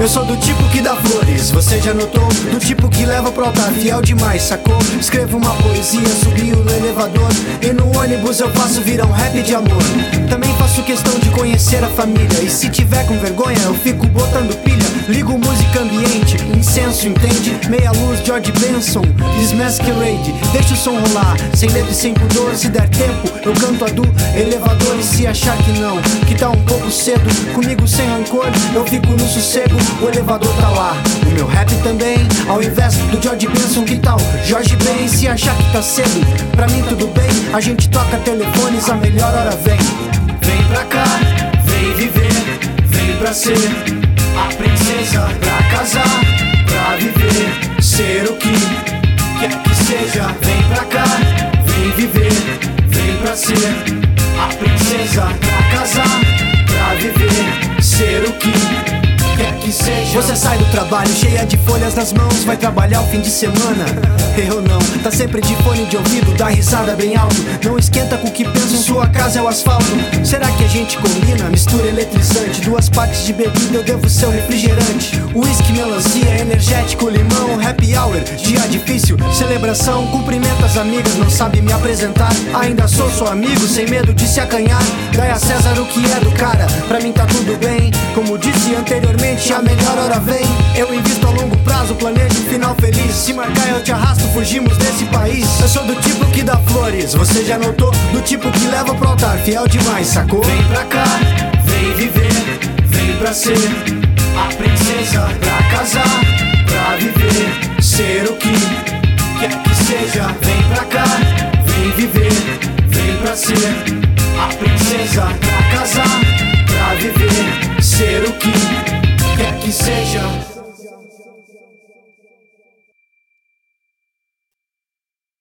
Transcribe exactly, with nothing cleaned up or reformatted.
Eu sou do tipo que dá flores, você já notou? Do tipo que leva pro altar, fiel demais, sacou? Escrevo uma poesia, subiu no elevador, e no ônibus eu faço virar um rap de amor. Também faço questão de conhecer a família, e se tiver com vergonha eu fico botando pilha. Ligo música ambiente, incenso, entende? Meia luz, George Benson, Desmasquerade. Deixa o som rolar, sem medo e sem pudor. Se der tempo, eu canto a do elevador. E se achar que não, que tá um pouco cedo, comigo sem rancor, eu fico no sossego. O elevador tá lá, o meu rap também. Ao invés do George Benson, que tal Jorge Ben? Se achar que tá cedo, pra mim tudo bem. A gente toca telefones, a melhor hora vem. Vem pra cá, vem viver, vem pra ser a princesa, pra casar, pra viver, ser o que quer que seja. Vem pra cá, vem viver, vem pra ser a princesa, pra casar, pra viver, ser o que quer que seja. Você sai do trabalho cheia de folhas nas mãos, vai trabalhar o fim de semana? Eu não, tá sempre de fone de ouvido, dá risada bem alto. Não esquenta com o que pensa, sua casa é o asfalto. Será que a gente combina? Mistura eletrizante, duas partes de bebida, eu devo ser o refrigerante. Whisky, melancia, energético, limão, happy hour, dia difícil, celebração. Cumprimento as amigas, não sabe me apresentar. Ainda sou seu amigo, sem medo de se acanhar. Dai a César o que é do cara, pra mim tá tudo bem. Como disse anteriormente, a melhor hora vem. Eu invisto a longo prazo, planejo um final feliz. Se marcar eu te arrasto, fugimos desse país. Eu sou do tipo que dá flores, você já notou? Do tipo que leva pro altar, fiel demais, sacou? Vem pra cá, vem viver, vem pra ser a princesa, pra casar, pra viver, ser o que quer que seja. Vem pra cá, vem viver, vem pra ser a princesa, pra casar, pra viver, ser o que quer que seja.